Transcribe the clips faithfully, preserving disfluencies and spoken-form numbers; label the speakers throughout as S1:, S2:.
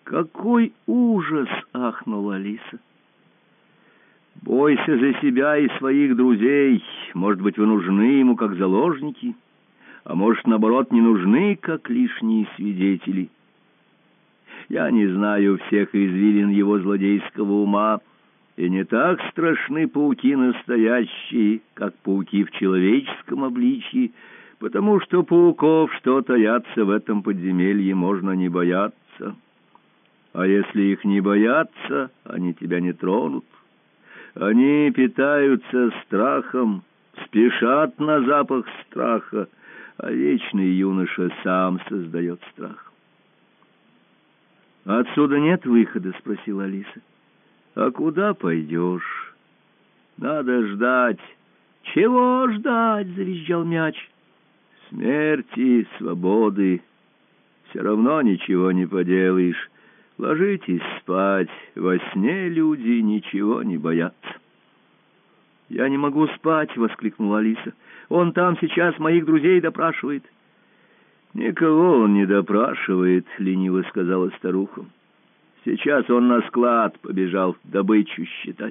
S1: «Какой ужас!» — ахнула Алиса. «Бойся за себя и своих друзей. Может быть, вы нужны ему как заложники, а может, наоборот, не нужны как лишние свидетели. Я не знаю всех извилин его злодейского ума, и не так страшны пауки настоящие, как пауки в человеческом обличье, потому что пауков, что таятся в этом подземелье, можно не бояться. А если их не бояться, они тебя не тронут. Они питаются страхом, спешат на запах страха, а вечный юноша сам создает страх». «Отсюда нет выхода?» — спросила Алиса. «А куда пойдешь? Надо ждать». «Чего ждать?» — завизжал мяч. «Смерти, свободы. Все равно ничего не поделаешь. Ложитесь спать. Во сне люди ничего не боятся». «Я не могу спать!» — воскликнула Алиса. «Он там сейчас моих друзей допрашивает». «Никого он не допрашивает», — лениво сказала старуха. «Сейчас он на склад побежал добычу считать».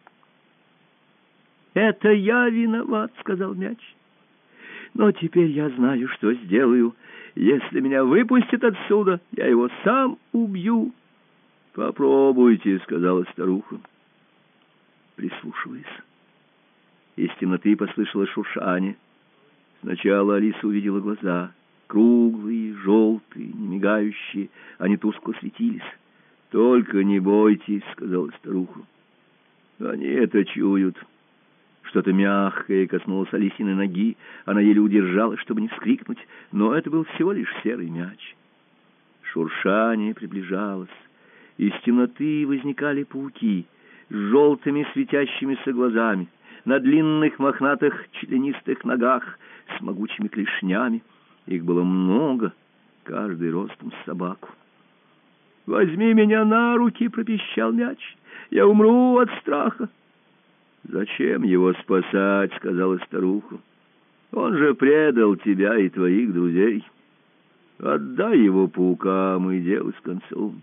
S1: «Это я виноват», — сказал мяч. «Но теперь я знаю, что сделаю. Если меня выпустят отсюда, я его сам убью». «Попробуйте», — сказала старуха. Прислушиваясь, из темноты послышалось шуршание. Сначала Алиса увидела глаза, круглые, желтые, не мигающие, они тускло светились. «Только не бойтесь», — сказала старуха. «Они это чуют». Что-то мягкое коснулось Алисиной ноги, она еле удержалась, чтобы не вскрикнуть, но это был всего лишь серый мяч. Шуршание приближалось. Из темноты возникали пауки с желтыми светящимися глазами, на длинных мохнатых членистых ногах с могучими клешнями. Их было много, каждый ростом с собаку. «Возьми меня на руки!» — пропищал мяч. «Я умру от страха!» «Зачем его спасать?» — сказала старуха. «Он же предал тебя и твоих друзей. Отдай его паукам, и дело с концом».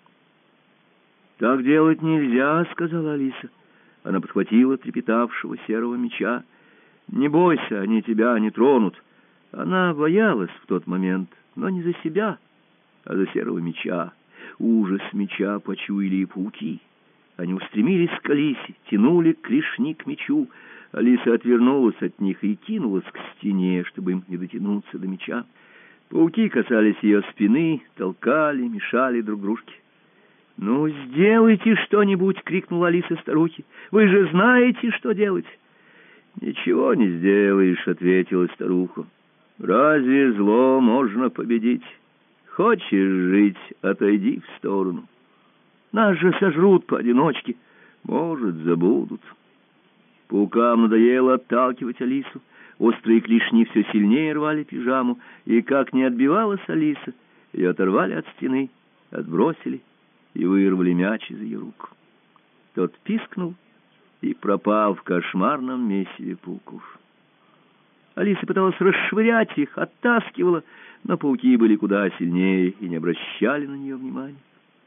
S1: «Так делать нельзя», — сказала Алиса. Она подхватила трепетавшего серого мяча. «Не бойся, они тебя не тронут». Она боялась в тот момент, но не за себя, а за серого мяча. Ужас мяча почуяли и пауки. Они устремились к Алисе, тянули клешни к мячу. Алиса отвернулась от них и кинулась к стене, чтобы им не дотянуться до мяча. Пауки касались ее спины, толкали, мешали друг дружке. «Ну, сделайте что-нибудь!» — крикнула Алиса старухе. «Вы же знаете, что делать!» «Ничего не сделаешь!» — ответила старуха. «Разве зло можно победить? Хочешь жить — отойди в сторону. Нас же сожрут поодиночке. Может, забудут». Паукам надоело отталкивать Алису. Острые клешни все сильнее рвали пижаму, и как не отбивалась Алиса, ее оторвали от стены, отбросили и вырвали мяч из ее рук. Тот пискнул и пропал в кошмарном месиве пауков. Алиса пыталась расшвырять их, оттаскивала, но пауки были куда сильнее и не обращали на нее внимания.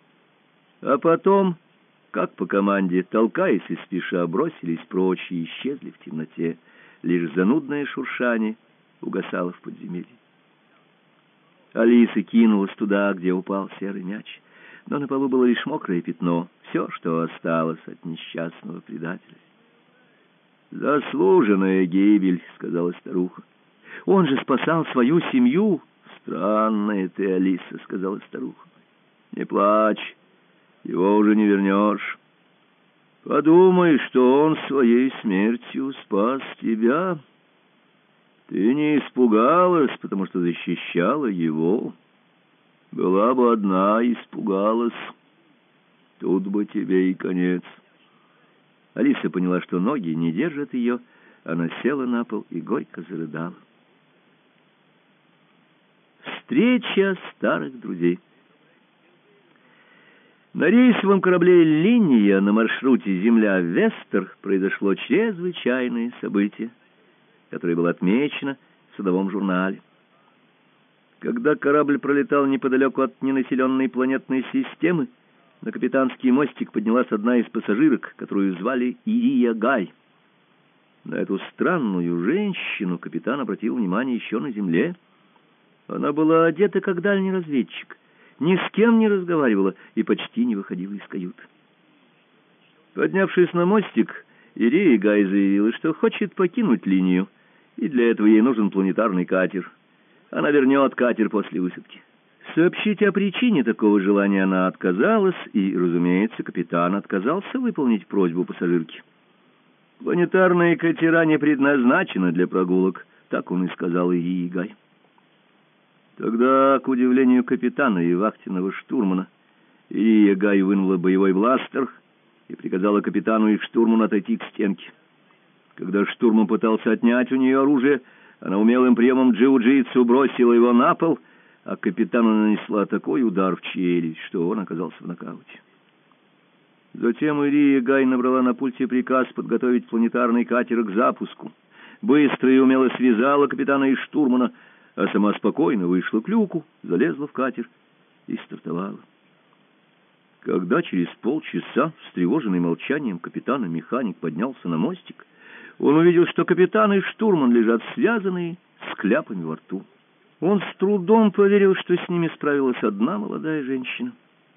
S1: А потом, как по команде, толкаясь и спеша, бросились прочь и исчезли в темноте. Лишь занудное шуршание угасало в подземелье. Алиса кинулась туда, где упал серый мяч, но на полу было лишь мокрое пятно, все, что осталось от несчастного предателя. «Заслуженная гибель», — сказала старуха. «Он же спасал свою семью». «Странная ты, Алиса», — сказала старуха. «Не плачь, его уже не вернешь. Подумай, что он своей смертью спас тебя. Ты не испугалась, потому что защищала его. Была бы одна, испугалась. Тут бы тебе и конец». Алиса поняла, что ноги не держат ее. Она села на пол и горько зарыдала. Встреча старых друзей. На рейсовом корабле «Линия» на маршруте Земля-Вестер произошло чрезвычайное событие, которое было отмечено в судовом журнале. Когда корабль пролетал неподалеку от ненаселенной планетной системы, на капитанский мостик поднялась одна из пассажирок, которую звали Ирия Гай. На эту странную женщину капитан обратил внимание еще на земле. Она была одета как дальний разведчик, ни с кем не разговаривала и почти не выходила из каюты. Поднявшись на мостик, Ирия Гай заявила, что хочет покинуть линию, и для этого ей нужен планетарный катер. Она вернет катер после высадки. Сообщить о причине такого желания она отказалась, и, разумеется, капитан отказался выполнить просьбу пассажирки. «Планетарные катера не предназначены для прогулок», — так он и сказал Ирии Гай. Тогда, к удивлению капитана и вахтенного штурмана, Ирия Гай вынула боевой бластер и приказала капитану и штурману отойти к стенке. Когда штурман пытался отнять у нее оружие, она умелым приемом джиу-джитсу бросила его на пол, а капитану нанесла такой удар в челюсть, что он оказался в нокауте. Затем Ирия Гай набрала на пульте приказ подготовить планетарный катер к запуску, быстро и умело связала капитана и штурмана, а сама спокойно вышла к люку, залезла в катер и стартовала. Когда через полчаса, встревоженный молчанием капитана, механик поднялся на мостик, он увидел, что капитан и штурман лежат связанные, с кляпами во рту. Он с трудом поверил, что с ними справилась одна молодая женщина.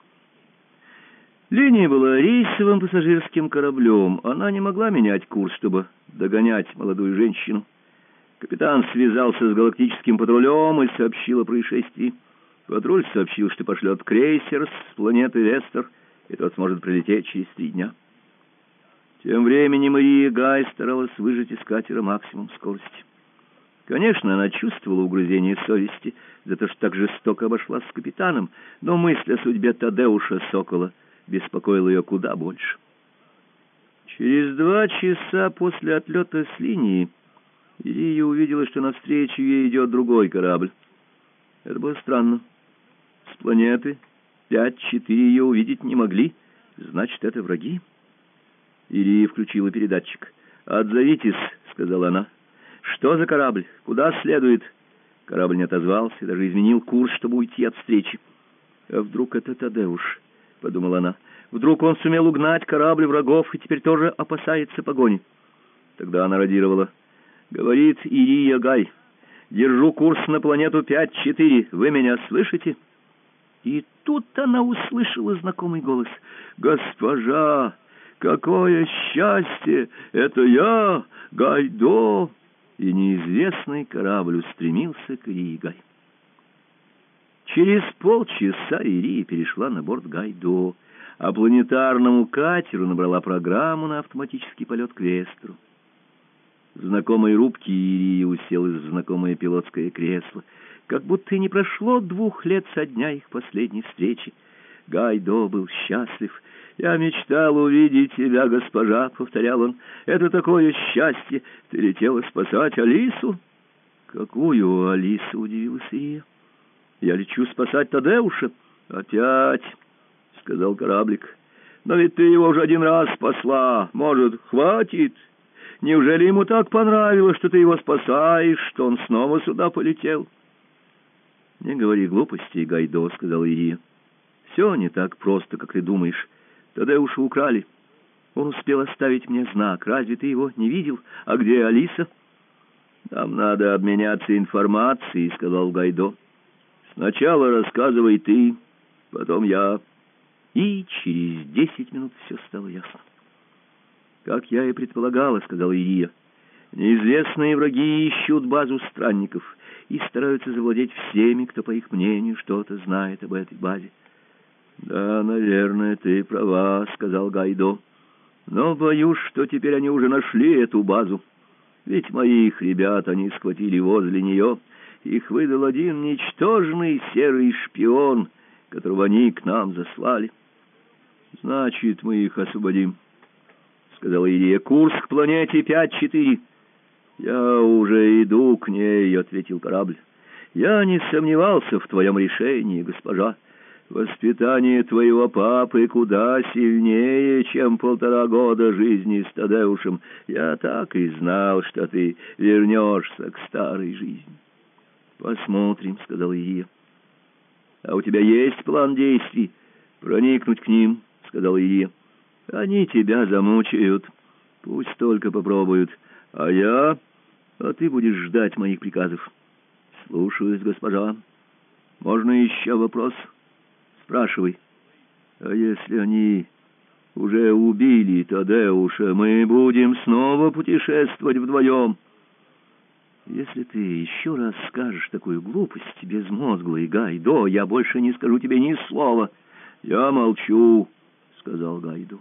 S1: Линия была рейсовым пассажирским кораблем. Она не могла менять курс, чтобы догонять молодую женщину. Капитан связался с галактическим патрулем и сообщил о происшествии. Патруль сообщил, что пошлет крейсер с планеты Вестер, и тот сможет прилететь через три дня. Тем временем Ирия Гай старалась выжать из катера максимум скорости. Конечно, она чувствовала угрызение совести за то, что так жестоко обошлась с капитаном, но мысль о судьбе Тадеуша Сокола беспокоила ее куда больше. Через два часа после отлета с линии Ирия увидела, что навстречу ей идет другой корабль. Это было странно. С планеты пять-четыре ее увидеть не могли, значит, это враги. Ирия включила передатчик. «Отзовитесь», — сказала она. «Что за корабль? Куда следует?» Корабль не отозвался и даже изменил курс, чтобы уйти от встречи. «А вдруг это Тадеуш?» — подумала она. «Вдруг он сумел угнать корабль врагов и теперь тоже опасается погони?» Тогда она радировала. «Говорит Ирия Гай, держу курс на планету пять-четыре. Вы меня слышите?» И тут она услышала знакомый голос. «Госпожа, какое счастье! Это я, Гайдо!» И неизвестный корабль устремился к Ирии Гай. Через полчаса Ирия перешла на борт Гайдо, а планетарному катеру набрала программу на автоматический полет к Вестеру. В знакомой рубке Ирия уселась в знакомое пилотское кресло. Как будто и не прошло двух лет со дня их последней встречи. Гайдо был счастлив. «Я мечтал увидеть тебя, госпожа», — повторял он. «Это такое счастье! Ты летела спасать Алису?» «Какую Алису?» — удивилась Ирия. «Я лечу спасать Тадеуша». «Опять», — сказал кораблик. «Но ведь ты его уже один раз спасла. Может, хватит? Неужели ему так понравилось, что ты его спасаешь, что он снова сюда полетел?» «Не говори глупостей, Гайдо», — сказал Ирия. «Все не так просто, как ты думаешь. Тадеуша украли. Он успел оставить мне знак. Разве ты его не видел? А где Алиса?» «Нам надо обменяться информацией», — сказал Гайдо. «Сначала рассказывай ты, потом я». И через десять минут все стало ясно. «Как я и предполагала», — сказал Ирия, — «неизвестные враги ищут базу странников и стараются завладеть всеми, кто, по их мнению, что-то знает об этой базе». «Да, наверное, ты права», — сказал Гайдо. «Но боюсь, что теперь они уже нашли эту базу. Ведь моих ребят они схватили возле нее. Их выдал один ничтожный серый шпион, которого они к нам заслали». «Значит, мы их освободим», — сказала Ирия. «Курс к планете пять-четыре». «Я уже иду к ней», — ответил корабль. «Я не сомневался в твоем решении, госпожа. Воспитание твоего папы куда сильнее, чем полтора года жизни с Тадеушем. Я так и знал, что ты вернешься к старой жизни». «Посмотрим», — сказал Илья. «А у тебя есть план действий?» «Проникнуть к ним», — сказал Илья. «Они тебя замучают. Пусть только попробуют. А я... А ты будешь ждать моих приказов». «Слушаюсь, госпожа. Можно еще вопрос?» «Спрашивай». «А если они уже убили Тадеуша, мы будем снова путешествовать вдвоем?» «Если ты еще раз скажешь такую глупость, безмозглый Гайдо, я больше не скажу тебе ни слова». «Я молчу», — сказал Гайдо.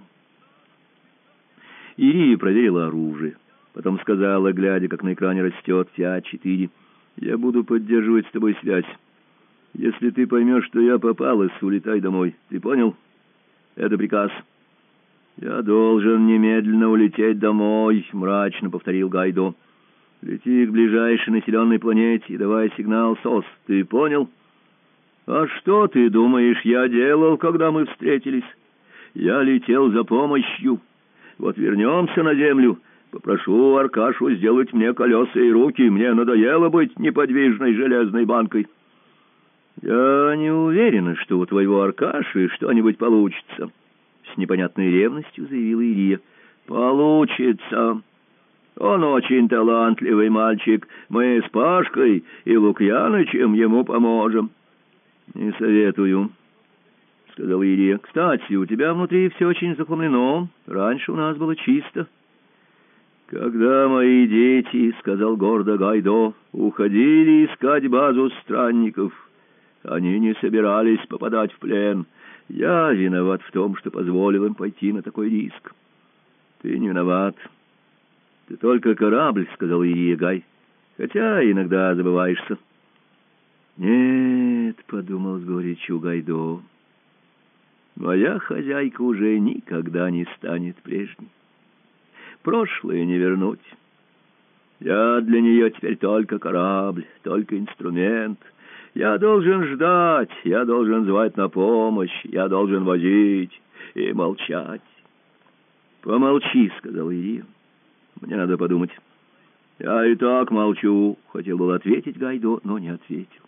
S1: Ирия проверила оружие. Потом сказала, глядя, как на экране растет пять четыре, «Я буду поддерживать с тобой связь. Если ты поймешь, что я попалась, улетай домой. Ты понял? Это приказ». «Я должен немедленно улететь домой», — мрачно повторил Гайдо. «Лети к ближайшей населенной планете и давай сигнал СОС. Ты понял?» «А что, ты думаешь, я делал, когда мы встретились? Я летел за помощью. Вот вернемся на землю. Попрошу Аркашу сделать мне колеса и руки. Мне надоело быть неподвижной железной банкой». «Я не уверена, что у твоего Аркаши что-нибудь получится», — с непонятной ревностью заявила Ирия. «Получится. Он очень талантливый мальчик. Мы с Пашкой и Лукьянычем ему поможем». «Не советую», — сказал Ирия. «Кстати, у тебя внутри все очень захламлено. Раньше у нас было чисто». «Когда мои дети, — сказал гордо Гайдо, — уходили искать базу странников, они не собирались попадать в плен. Я виноват в том, что позволил им пойти на такой риск». «Ты не виноват. Ты только корабль, — сказал Ирия Гай, — хотя иногда забываешься». «Нет, — подумал с горечью Гайдо, — моя хозяйка уже никогда не станет прежней. Прошлое не вернуть. Я для нее теперь только корабль, только инструмент. Я должен ждать, я должен звать на помощь, я должен возить и молчать». «Помолчи, — сказал Ирия, — мне надо подумать». «Я и так молчу», — хотел был ответить Гайдо, но не ответил.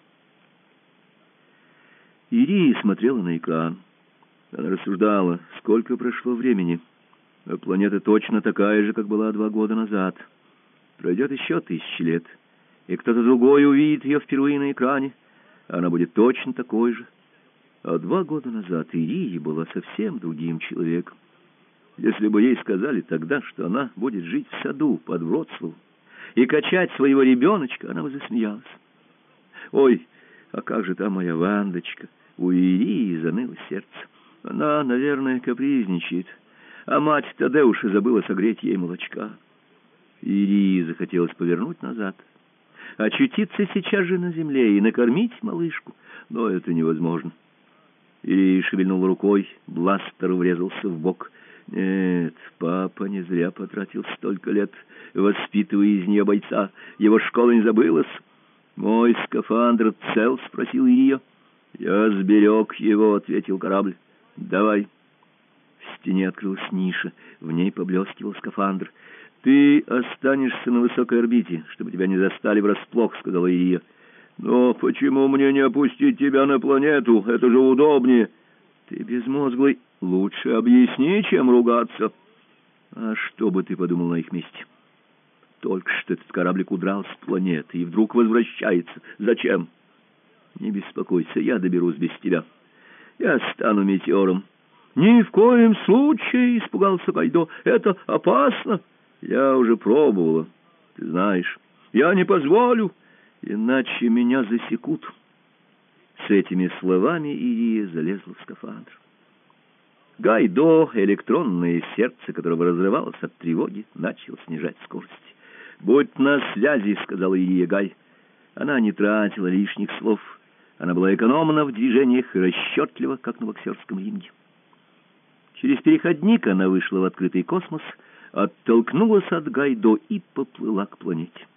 S1: Ирия смотрела на экран. Она рассуждала, сколько прошло времени. А планета точно такая же, как была два года назад. Пройдет еще тысячи лет, и кто-то другой увидит ее впервые на экране. Она будет точно такой же. А два года назад Ирия была совсем другим человеком. Если бы ей сказали тогда, что она будет жить в саду под Вроцлавом и качать своего ребеночка, она бы засмеялась. «Ой, а как же та моя Вандочка?» У Ирии заныло сердце. Она, наверное, капризничает, а мать Тадеуша забыла согреть ей молочка. Ирии захотелось повернуть назад, очутиться сейчас же на земле и накормить малышку, но это невозможно. Ирия шевельнул рукой, бластер врезался в бок. Нет, папа не зря потратил столько лет, воспитывая из нее бойца. Его школа не забылась. «Мой скафандр цел?» — спросил Ирия. «Я сберег его», — ответил корабль. «Давай». В стене открылась ниша, в ней поблескивал скафандр. «Ты останешься на высокой орбите, чтобы тебя не застали врасплох», — сказала Ирия. «Но почему мне не опустить тебя на планету? Это же удобнее». «Ты безмозглый. Лучше объясни, чем ругаться». «А что бы ты подумал на их месте? Только что этот кораблик удрал с планеты и вдруг возвращается. Зачем?» «Не беспокойся, я доберусь без тебя. Я стану метеором». «Ни в коем случае!» — испугался Гайдо. «Это опасно!» «Я уже пробовала, ты знаешь. Я не позволю, иначе меня засекут». С этими словами Ирия залезла в скафандр. Гайдо, электронное сердце которого разрывалось от тревоги, начал снижать скорость. «Будь на связи», — сказала Ирия Гай. Она не тратила лишних слов. Она была экономна в движениях и расчетлива, как на боксерском ринге. Через переходник она вышла в открытый космос, оттолкнулась от Гайдо и поплыла к планете.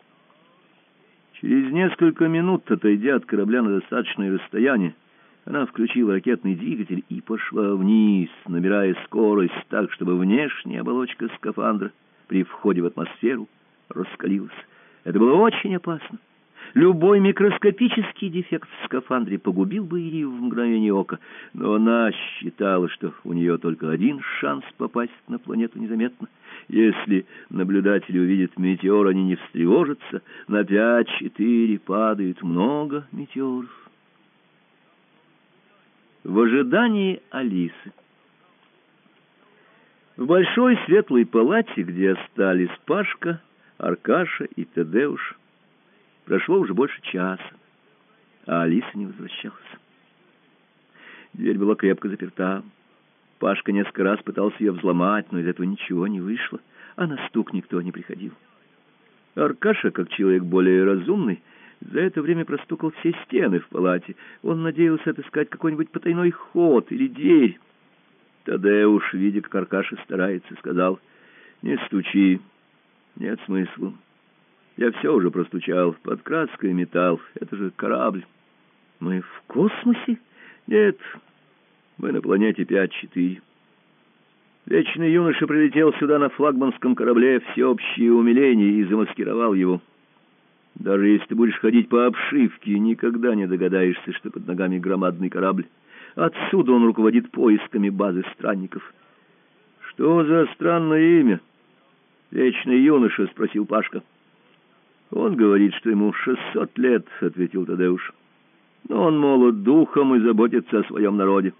S1: Через несколько минут, отойдя от корабля на достаточное расстояние, она включила ракетный двигатель и пошла вниз, набирая скорость так, чтобы внешняя оболочка скафандра при входе в атмосферу раскалилась. Это было очень опасно. Любой микроскопический дефект в скафандре погубил бы Ирию в мгновение ока, но она считала, что у нее только один шанс попасть на планету незаметно. Если наблюдатели увидят метеор, они не встревожатся. На пять-четыре падает много метеоров. В ожидании Алисы. В большой светлой палате, где остались Пашка, Аркаша и Тадеуш, прошло уже больше часа, а Алиса не возвращалась. Дверь была крепко заперта. Пашка несколько раз пытался ее взломать, но из этого ничего не вышло, а на стук никто не приходил. Аркаша, как человек более разумный, за это время простукал все стены в палате. Он надеялся отыскать какой-нибудь потайной ход или дверь. Тадеуш, видя, как Аркаша старается, сказал: «Не стучи, нет смысла. Я все уже простучал, под краской металл, это же корабль». «Мы в космосе?» «Нет, мы на планете пять-четыре. Вечный юноша прилетел сюда на флагманском корабле «Всеобщее умиление» и замаскировал его. Даже если ты будешь ходить по обшивке, никогда не догадаешься, что под ногами громадный корабль. Отсюда он руководит поисками базы странников». «Что за странное имя?» «Вечный юноша», — спросил Пашка. «Он говорит, что ему шестьсот лет», — ответил Тадеуш. «Но он молод духом и заботится о своем народе».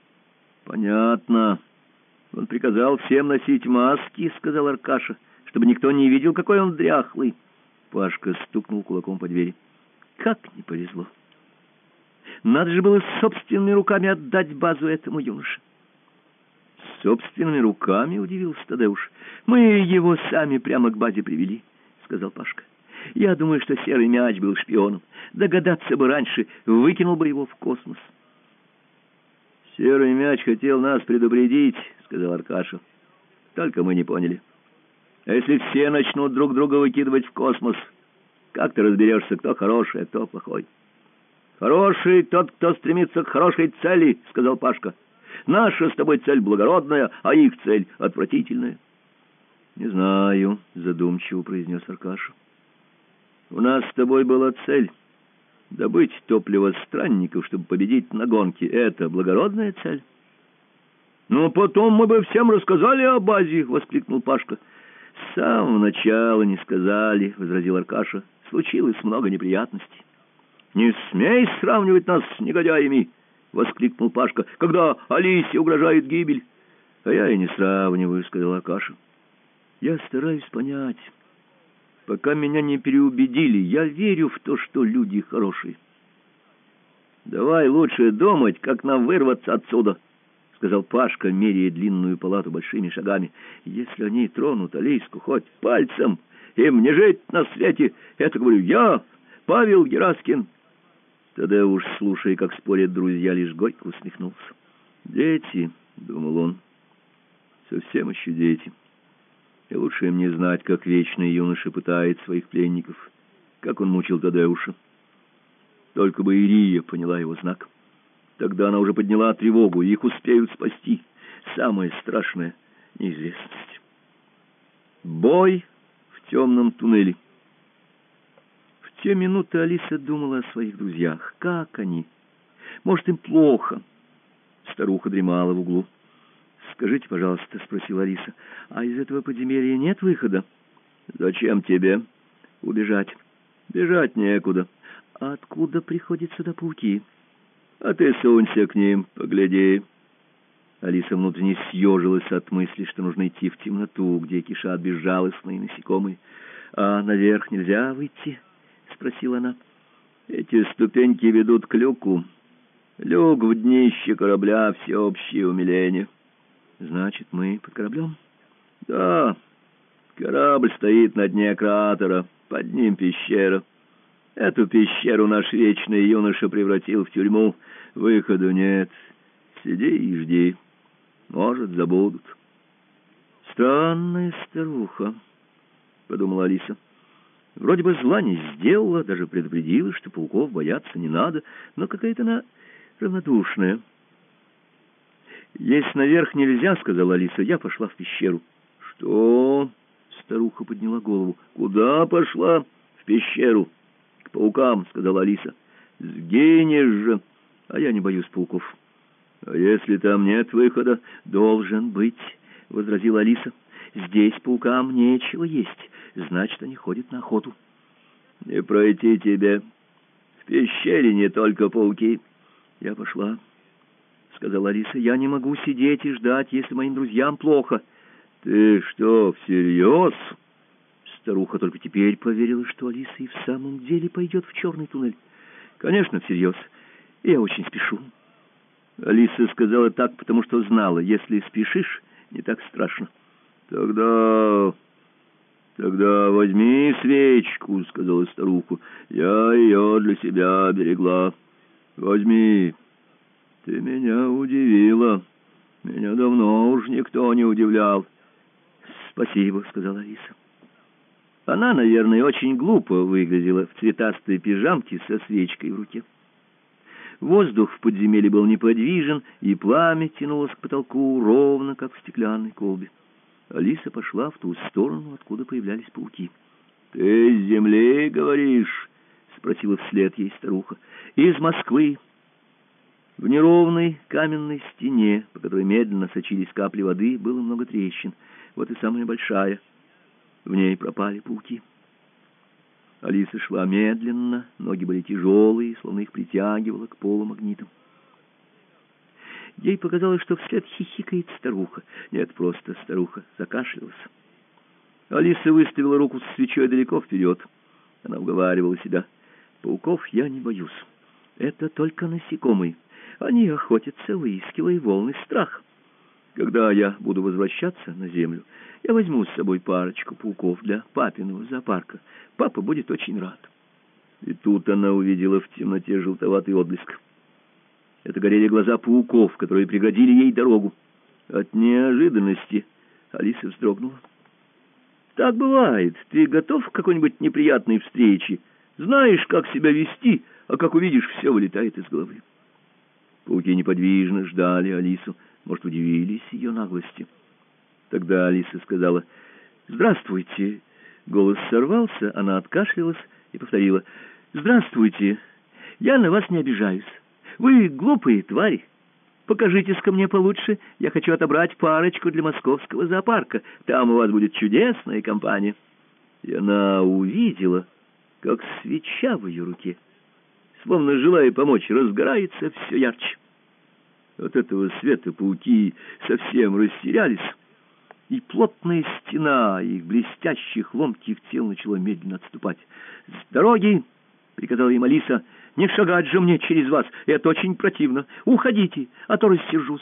S1: «Понятно. Он приказал всем носить маски», — сказал Аркаша, «чтобы никто не видел, какой он дряхлый». Пашка стукнул кулаком по двери. «Как не повезло! Надо же было собственными руками отдать базу этому юноше». «Собственными руками?» — удивился Тадеуш. «Мы его сами прямо к базе привели», — сказал Пашка. «Я думаю, что серый мяч был шпионом. Догадаться бы раньше, выкинул бы его в космос». «Серый мяч хотел нас предупредить», — сказал Аркаша. «Только мы не поняли. А если все начнут друг друга выкидывать в космос, как ты разберешься, кто хороший, а кто плохой?» «Хороший тот, кто стремится к хорошей цели», — сказал Пашка. «Наша с тобой цель благородная, а их цель отвратительная». «Не знаю», — задумчиво произнес Аркаша. «У нас с тобой была цель — добыть топливо странников, чтобы победить на гонке. Это благородная цель». «Ну, потом мы бы всем рассказали о базе», — воскликнул Пашка. «С самого начала не сказали», — возразил Аркаша. «Случилось много неприятностей». «Не смей сравнивать нас с негодяями», — воскликнул Пашка, — «когда Алисе угрожает гибель». «А я и не сравниваю», — сказал Аркаша. «Я стараюсь понять. Пока меня не переубедили, я верю в то, что люди хорошие». «Давай лучше думать, как нам вырваться отсюда», — сказал Пашка, меряя длинную палату большими шагами. «Если они тронут Алиску хоть пальцем, им не жить на свете. Это говорю я, Павел Гераскин». Тадеуш, слушая, как спорят друзья, лишь горько усмехнулся. «Дети», — думал он, — «совсем еще дети. И лучше им не знать, как вечный юноша пытает своих пленников, как он мучил Тадеуша. Только бы Ирия поняла его знак. Тогда она уже подняла тревогу, и их успеют спасти. Самое страшное — неизвестность». Бой в темном туннеле. В те минуты Алиса думала о своих друзьях. Как они? Может, им плохо? Старуха дремала в углу. «Скажите, пожалуйста, — спросила Алиса, — а из этого подземелья нет выхода?» «Зачем тебе?» «Убежать». «Бежать некуда». «А откуда приходят сюда пауки?» «А ты сунься к ним, погляди». Алиса внутренне съежилась от мысли, что нужно идти в темноту, где кишат безжалостные насекомые. «А наверх нельзя выйти?» — спросила она. «Эти ступеньки ведут к люку. Люк в днище корабля — всеобщее умиление». «Значит, мы под кораблем?» «Да, корабль стоит на дне кратера, под ним пещера. Эту пещеру наш вечный юноша превратил в тюрьму. Выхода нет. Сиди и жди. Может, забудут». «Странная старуха», — подумала Алиса. «Вроде бы зла не сделала, даже предупредила, что пауков бояться не надо, но какая-то она равнодушная». «Есть наверх нельзя, — сказала Алиса, — я пошла в пещеру». «Что?» — старуха подняла голову. «Куда пошла?» «В пещеру. к паукам», — сказала Алиса. «Сгинешь же!» «А я не боюсь пауков». «А если там нет выхода?» «Должен быть», — возразила Алиса. «Здесь паукам нечего есть, значит, они ходят на охоту». «Не пройти тебе. В пещере не только пауки». «Я пошла», — сказала Алиса. «Я не могу сидеть и ждать, если моим друзьям плохо». «Ты что, всерьез?» Старуха только теперь поверила, что Алиса и в самом деле пойдет в черный туннель. «Конечно, всерьез. Я очень спешу». Алиса сказала так, потому что знала, если спешишь, не так страшно. «Тогда... тогда возьми свечку», — сказала старуха. «Я ее для себя берегла. Возьми. Ты меня удивила. Меня давно уж никто не удивлял». «Спасибо», — сказала Алиса. Она, наверное, очень глупо выглядела в цветастой пижамке со свечкой в руке. Воздух в подземелье был неподвижен, и пламя тянулось к потолку ровно, как в стеклянной колбе. Алиса пошла в ту сторону, откуда появлялись пауки. «Ты из земли, говоришь?» — спросила вслед ей старуха. «Из Москвы». В неровной каменной стене, по которой медленно сочились капли воды, было много трещин. Вот и самая большая. В ней пропали пауки. Алиса шла медленно, ноги были тяжелые, словно их притягивало к полу магнитом. Ей показалось, что вслед хихикает старуха. Нет, просто старуха закашлялась. Алиса выставила руку с свечой далеко вперед. Она уговаривала себя. «Пауков я не боюсь. Это только насекомые. Они охотятся, выискивая волны страха. Когда я буду возвращаться на землю, я возьму с собой парочку пауков для папиного зоопарка. Папа будет очень рад». И тут она увидела в темноте желтоватый отблеск. Это горели глаза пауков, которые преградили ей дорогу. От неожиданности Алиса вздрогнула. Так бывает. Ты готов к какой-нибудь неприятной встрече? Знаешь, как себя вести, а как увидишь, все вылетает из головы. Пауки неподвижно ждали Алису. Может, удивились ее наглости. Тогда Алиса сказала: «Здравствуйте». Голос сорвался, она откашлялась и повторила: «Здравствуйте. Я на вас не обижаюсь. Вы глупые твари. Покажитесь-ка мне получше. Я хочу отобрать парочку для московского зоопарка. Там у вас будет чудесная компания». И она увидела, как свеча в ее руке, словно желая помочь, разгорается все ярче. От этого света пауки совсем растерялись, и плотная стена их блестящих ломких тел начала медленно отступать. «С дороги!» — приказала им Алиса. «Не шагать же мне через вас, это очень противно. Уходите, а то рассержусь».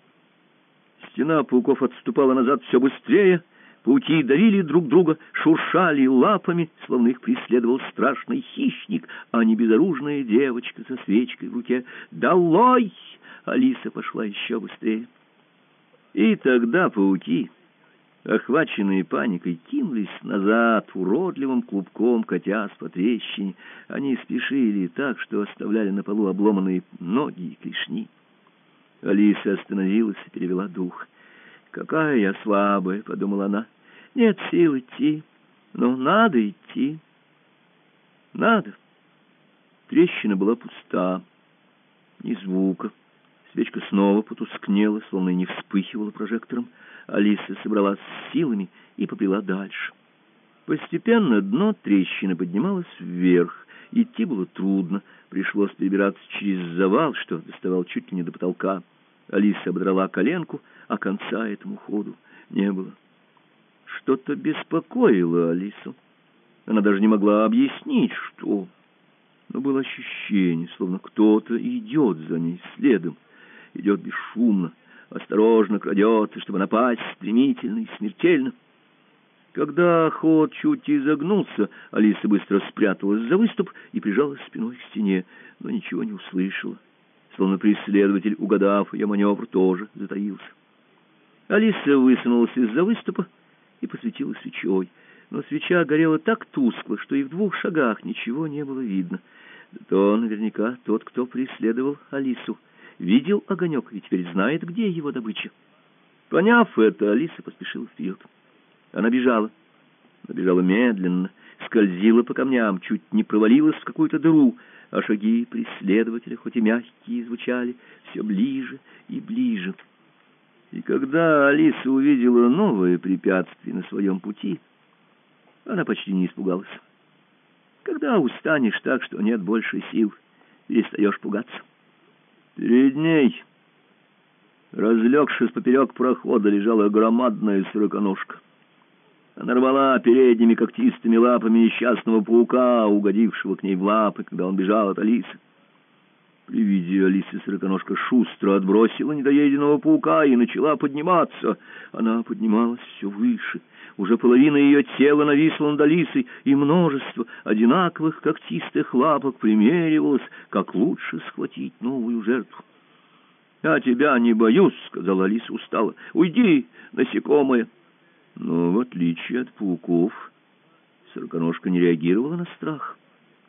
S1: Стена пауков отступала назад все быстрее. Пауки давили друг друга, шуршали лапами, словно их преследовал страшный хищник, а не безоружная девочка со свечкой в руке. «Долой!» — Алиса пошла еще быстрее. И тогда пауки, охваченные паникой, кинулись назад уродливым клубком, катясь по трещине. Они спешили так, что оставляли на полу обломанные ноги и клешни. Алиса остановилась и перевела дух. «Какая я слабая!» — подумала она. «Нет сил идти, но надо идти. Надо». Трещина была пуста, ни звука. Свечка снова потускнела, словно и не вспыхивала прожектором. Алиса собралась с силами и поплыла дальше. Постепенно дно трещины поднималось вверх. Идти было трудно. Пришлось перебираться через завал, что доставал чуть ли не до потолка. Алиса ободрала коленку, а конца этому ходу не было. Что-то беспокоило Алису. Она даже не могла объяснить, что. Но было ощущение, словно кто-то идет за ней следом. Идет бесшумно, осторожно крадется, чтобы напасть стремительно и смертельно. Когда ход чуть изогнулся, Алиса быстро спряталась за выступ и прижалась спиной к стене, но ничего не услышала. Словно преследователь, угадав ее маневр, тоже затаился. Алиса высунулась из-за выступа и посветила свечой. Но свеча горела так тускло, что и в двух шагах ничего не было видно. То наверняка тот, кто преследовал Алису, видел огонек и теперь знает, где его добыча. Поняв это, Алиса поспешила вперед. Она бежала. Она бежала медленно, скользила по камням, чуть не провалилась в какую-то дыру, а шаги преследователя, хоть и мягкие, звучали все ближе и ближе. И когда Алиса увидела новое препятствие на своем пути, она почти не испугалась. Когда устанешь так, что нет больше сил, перестаешь пугаться. Перед ней, разлегшись поперек прохода, лежала громадная сороконожка. Она рвала передними когтистыми лапами несчастного паука, угодившего к ней в лапы, когда он бежал от Алисы. При виде Алисы сороконожка шустро отбросила недоеденного паука и начала подниматься. Она поднималась все выше. Уже половина ее тела нависла над Алисой, и множество одинаковых когтистых лапок примеривалось, как лучше схватить новую жертву. «Я тебя не боюсь», — сказала Алиса устало. «Уйди, насекомое». Но в отличие от пауков, сороконожка не реагировала на страх.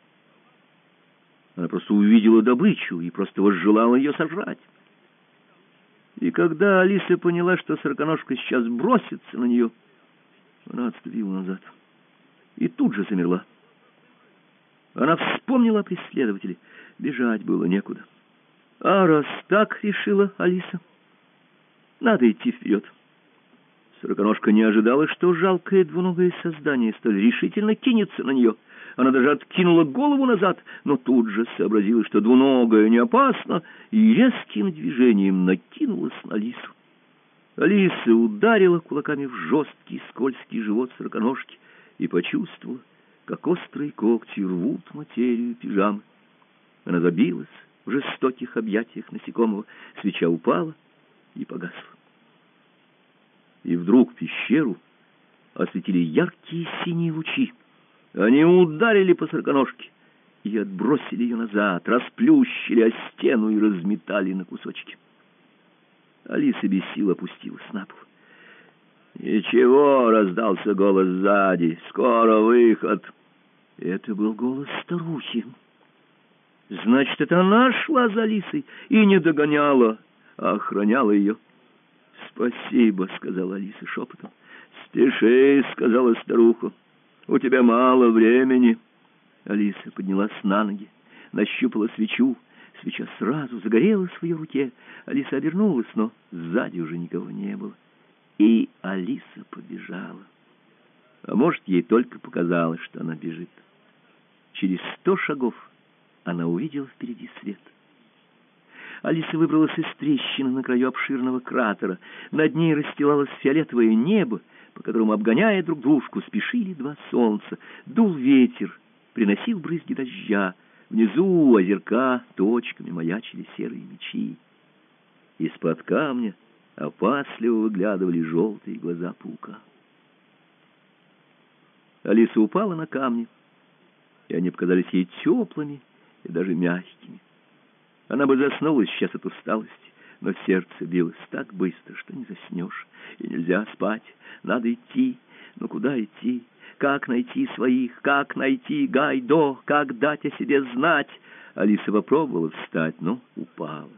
S1: Она просто увидела добычу и просто возжелала ее сожрать. И когда Алиса поняла, что сороконожка сейчас бросится на нее, она отступила назад и тут же замерла. Она вспомнила о преследователе. Бежать было некуда. А раз так, решила Алиса, надо идти вперед. Сороконожка не ожидала, что жалкое двуногое создание столь решительно кинется на нее. Она даже откинула голову назад, но тут же сообразила, что двуногая не опасна, и резким движением накинулась на Алису. Алиса ударила кулаками в жесткий скользкий живот сороконожки и почувствовала, как острые когти рвут материю пижамы. Она забилась в жестоких объятиях насекомого, свеча упала и погасла. И вдруг пещеру осветили яркие синие лучи. Они ударили по сороконожке и отбросили ее назад, расплющили о стену и разметали на кусочки. Алиса без сил опустилась на пол. «Ничего!» — раздался голос сзади. «Скоро выход!» Это был голос старухи. Значит, это она шла за Алисой и не догоняла, а охраняла ее. «Спасибо», — сказала Алиса шепотом. «Спеши», — сказала старуха. «У тебя мало времени». Алиса поднялась на ноги, нащупала свечу. Свеча сразу загорелась в ее руке. Алиса обернулась, но сзади уже никого не было. И Алиса побежала. А может, ей только показалось, что она бежит. Через сто шагов она увидела впереди свет. Алиса выбралась из трещины на краю обширного кратера. Над ней расстилалось фиолетовое небо, по которому, обгоняя друг дружку, спешили два солнца. Дул ветер, приносил брызги дождя. Внизу у озерка точками маячили серые мечи. Из-под камня опасливо выглядывали желтые глаза паука. Алиса упала на камни, и они показались ей теплыми и даже мягкими. Она бы заснула сейчас от усталости, но сердце билось так быстро, что не заснешь, и нельзя спать, надо идти. Но куда идти? Как найти своих? Как найти Гайдо? Как дать о себе знать? Алиса попробовала встать, но упала.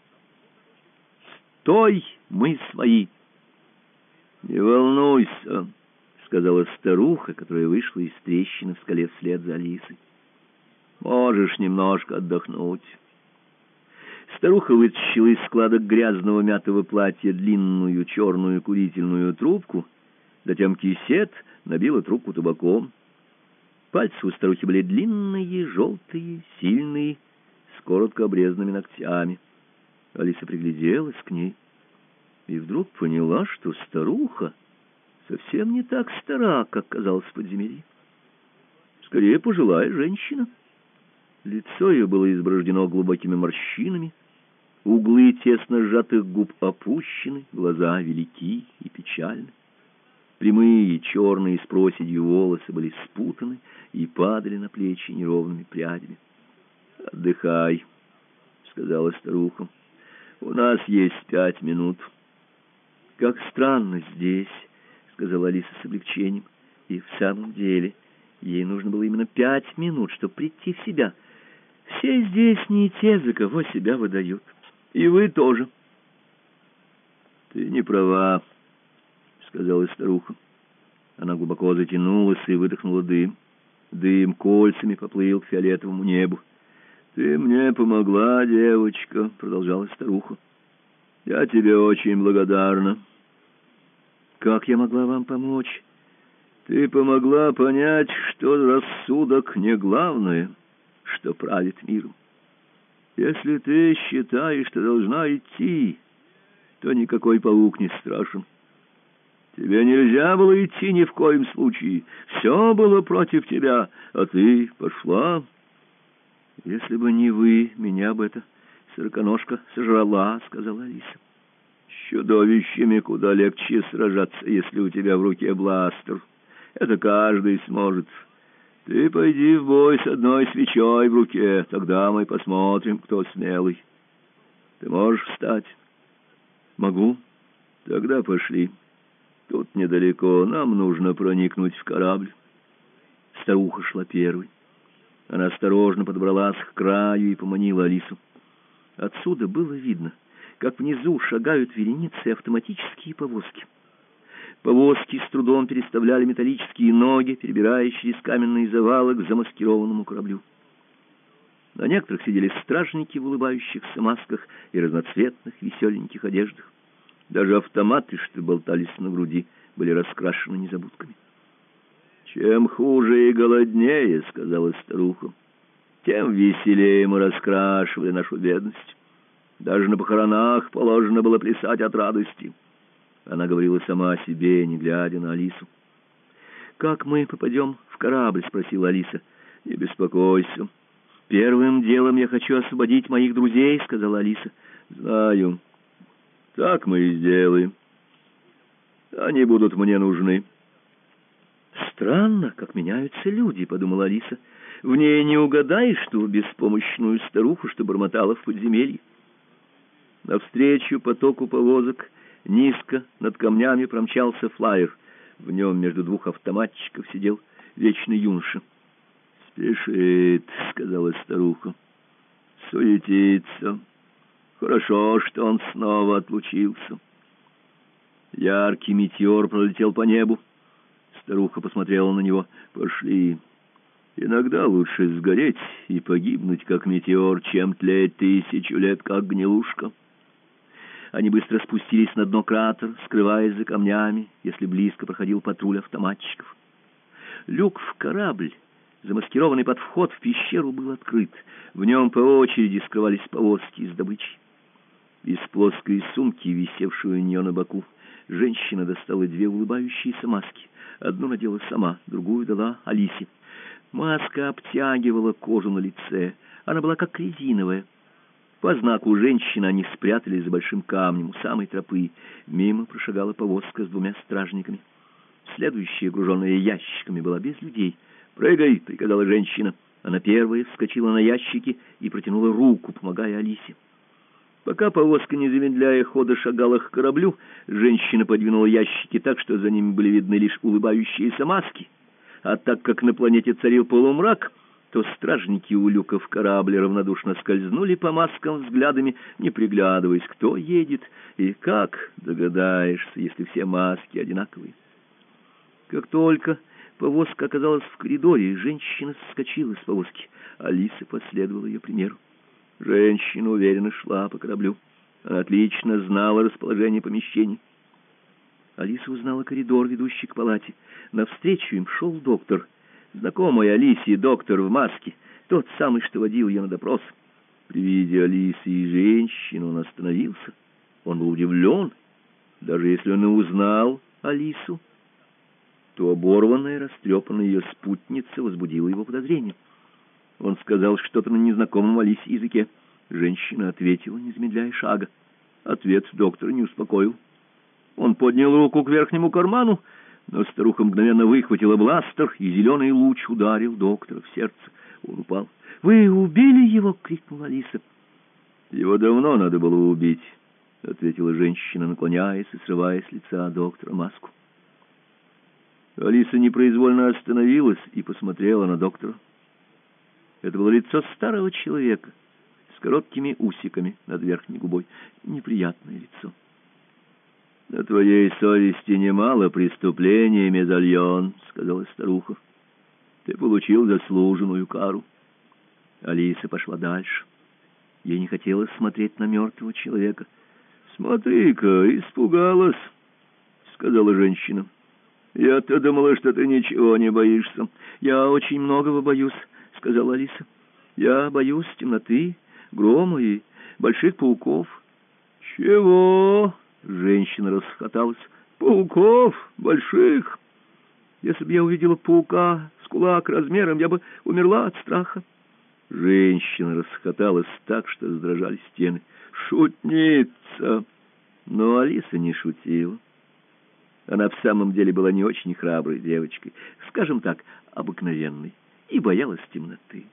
S1: «Стой, мы свои!» «Не волнуйся», — сказала старуха, которая вышла из трещины в скале вслед за Алисой. «Можешь немножко отдохнуть». Старуха вытащила из складок грязного мятого платья длинную черную курительную трубку, затем кисет, набила трубку табаком. Пальцы у старухи были длинные, желтые, сильные, с коротко обрезанными ногтями. Алиса пригляделась к ней и вдруг поняла, что старуха совсем не так стара, как казалось в подземелье. Скорее, пожилая женщина. Лицо ее было изборождено глубокими морщинами, углы тесно сжатых губ опущены, глаза велики и печальны. Прямые, черные с проседью волосы были спутаны и падали на плечи неровными прядями. «Отдыхай», — сказала старуха. «У нас есть пять минут». «Как странно здесь», — сказала Алиса с облегчением. И в самом деле ей нужно было именно пять минут, чтобы прийти в себя. Все здесь не те, за кого себя выдают. И вы тоже. «Ты не права», — сказала старуха. Она глубоко затянулась и выдохнула дым. Дым кольцами поплыл к фиолетовому небу. «Ты мне помогла, девочка», — продолжала старуха. «Я тебе очень благодарна». «Как я могла вам помочь?» «Ты помогла понять, что рассудок не главное, что правит миром. Если ты считаешь, что должна идти, то никакой паук не страшен. Тебе нельзя было идти ни в коем случае. Все было против тебя, а ты пошла. Если бы не вы, меня бы эта сороконожка сожрала», — сказала Алиса. «С чудовищами куда легче сражаться, если у тебя в руке бластер. Это каждый сможет. Ты пойди в бой с одной свечой в руке, тогда мы посмотрим, кто смелый. Ты можешь встать?» «Могу». «Тогда пошли. Тут недалеко, нам нужно проникнуть в корабль». Старуха шла первой. Она осторожно подобралась к краю и поманила Алису. Отсюда было видно, как внизу шагают вереницы автоматические повозки. Повозки с трудом переставляли металлические ноги, перебирая через каменные завалы к замаскированному кораблю. На некоторых сидели стражники в улыбающихся масках и разноцветных веселеньких одеждах. Даже автоматы, что болтались на груди, были раскрашены незабудками. «Чем хуже и голоднее, — сказала старуха, — тем веселее мы раскрашивали нашу бедность. Даже на похоронах положено было плясать от радости». Она говорила сама о себе, не глядя на Алису. «Как мы попадем в корабль?» — спросила Алиса. «Не беспокойся. Первым делом я хочу освободить моих друзей», — сказала Алиса. «Знаю. Так мы и сделаем. Они будут мне нужны». «Странно, как меняются люди», — подумала Алиса. «В ней не угадаешь ту беспомощную старуху, что бормотала в подземелье». Навстречу потоку повозок низко над камнями промчался флайер. В нем между двух автоматчиков сидел вечный юноша. «Спешит», — сказала старуха. «Суетится. Хорошо, что он снова отлучился». Яркий метеор пролетел по небу. Старуха посмотрела на него. «Пошли. Иногда лучше сгореть и погибнуть, как метеор, чем тлеть тысячу лет, как гнилушка». Они быстро спустились на дно кратера, скрываясь за камнями, если близко проходил патруль автоматчиков. Люк в корабль, замаскированный под вход в пещеру, был открыт. В нем по очереди скрывались повозки с добычей. Из плоской сумки, висевшей у нее на боку, женщина достала две улыбающиеся маски. Одну надела сама, другую дала Алисе. Маска обтягивала кожу на лице. Она была как резиновая. По знаку женщины они спрятались за большим камнем у самой тропы. Мимо прошагала повозка с двумя стражниками. Следующая, груженная ящиками, была без людей. «Прыгай!» — приказала женщина. Она первая вскочила на ящики и протянула руку, помогая Алисе. Пока повозка, не замедляя хода, шагала к кораблю, женщина подвинула ящики так, что за ними были видны лишь улыбающиеся маски. А так как на планете царил полумрак, то стражники у люка в корабле равнодушно скользнули по маскам взглядами, не приглядываясь, кто едет и как, догадаешься, если все маски одинаковые. Как только повозка оказалась в коридоре, женщина соскочила с повозки. Алиса последовала ее примеру. Женщина уверенно шла по кораблю. Она отлично знала расположение помещений. Алиса узнала коридор, ведущий к палате. Навстречу им шел доктор. Знакомый Алисе доктор в маске, тот самый, что водил ее на допрос. При виде Алисы и женщины он остановился. Он был удивлен. Даже если он и узнал Алису, то оборванная, растрепанная ее спутница возбудила его подозрение. Он сказал что-то на незнакомом Алисе языке. Женщина ответила, не замедляя шага. Ответ доктора не успокоил. Он поднял руку к верхнему карману, но старуха мгновенно выхватила бластер, и зеленый луч ударил доктора в сердце. Он упал. «Вы убили его?» — крикнула Алиса. «Его давно надо было убить», — ответила женщина, наклоняясь и срывая с лица доктора маску. Алиса непроизвольно остановилась и посмотрела на доктора. Это было лицо старого человека с короткими усиками над верхней губой. Неприятное лицо. «На твоей совести немало преступлений, медальон», — сказала старуха. Ты получил заслуженную кару». Алиса пошла дальше. Ей не хотелось смотреть на мертвого человека. «Смотри-ка, испугалась», — сказала женщина. «Я-то думала, что ты ничего не боишься». «Я очень многого боюсь», — сказала Алиса. «Я боюсь темноты, грома и больших пауков». «Чего?» — женщина расхохоталась. «Пауков? Больших? Если бы я увидела паука с кулак размером, я бы умерла от страха». Женщина расхохоталась так, что задрожали стены. «Шутница!» Но Алиса не шутила. Она в самом деле была не очень храброй девочкой, скажем так, обыкновенной, и боялась темноты.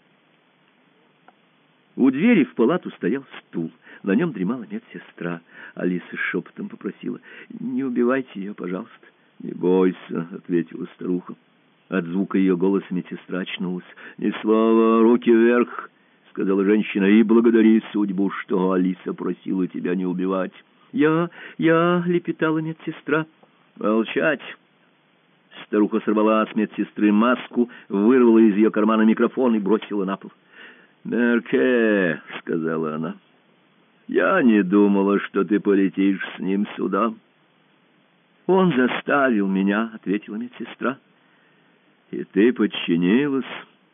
S1: У двери в палату стоял стул, на нем дремала медсестра. Алиса шепотом попросила: «Не убивайте ее, пожалуйста». «Не бойся», — ответила старуха. От звука ее голоса медсестра очнулась. «Ни слова, руки вверх», — сказала женщина, — «и благодари судьбу, что Алиса просила тебя не убивать». «Я, я», — лепетала медсестра. «Молчать!» Старуха сорвала с медсестры маску, вырвала из ее кармана микрофон и бросила на пол. «Мерке», — сказала она, — «я не думала, что ты полетишь с ним сюда». «Он заставил меня», — ответила медсестра. «И ты подчинилась?»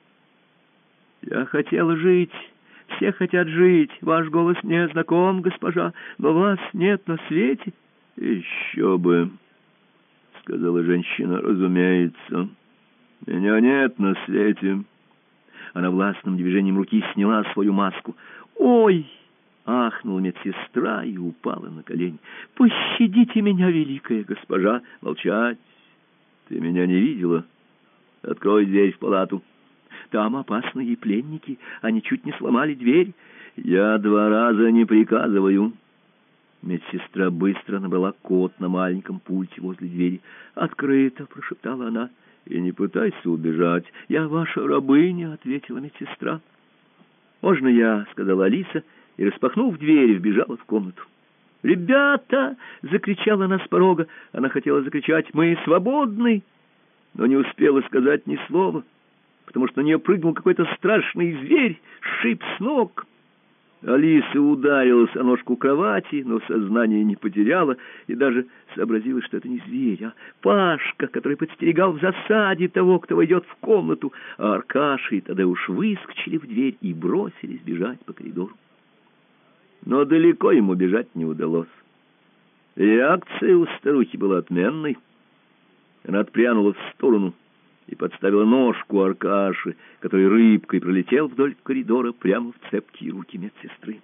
S1: «Я хотела жить. Все хотят жить. Ваш голос мне знаком, госпожа, но вас нет на свете». «Еще бы», — сказала женщина, — «разумеется. Меня нет на свете». Она властным движением руки сняла свою маску. «Ой!» — ахнула медсестра и упала на колени. «Пощадите меня, великая госпожа!» «Молчать! Ты меня не видела? Открой дверь в палату». «Там опасные пленники. Они чуть не сломали дверь». «Я два раза не приказываю». Медсестра быстро набрала код на маленьком пульте возле двери. «Открыто!» — прошептала она. «И не пытайся убежать. Я ваша рабыня», — ответила медсестра. «Можно я?» — сказала Алиса, и, распахнув дверь, вбежала в комнату. «Ребята!» — закричала она с порога. Она хотела закричать: «Мы свободны!» но не успела сказать ни слова, потому что на нее прыгнул какой-то страшный зверь, сшиб с ног. Алиса ударилась о ножку кровати, но сознание не потеряла и даже сообразила, что это не зверь, а Пашка, который подстерегал в засаде того, кто войдет в комнату, а Аркаша и Тадеуш выскочили в дверь и бросились бежать по коридору. Но далеко ему бежать не удалось. Реакция у старухи была отменной. Она отпрянула в сторону и подставила ножку Аркаши, который рыбкой пролетел вдоль коридора прямо в цепкие руки медсестры.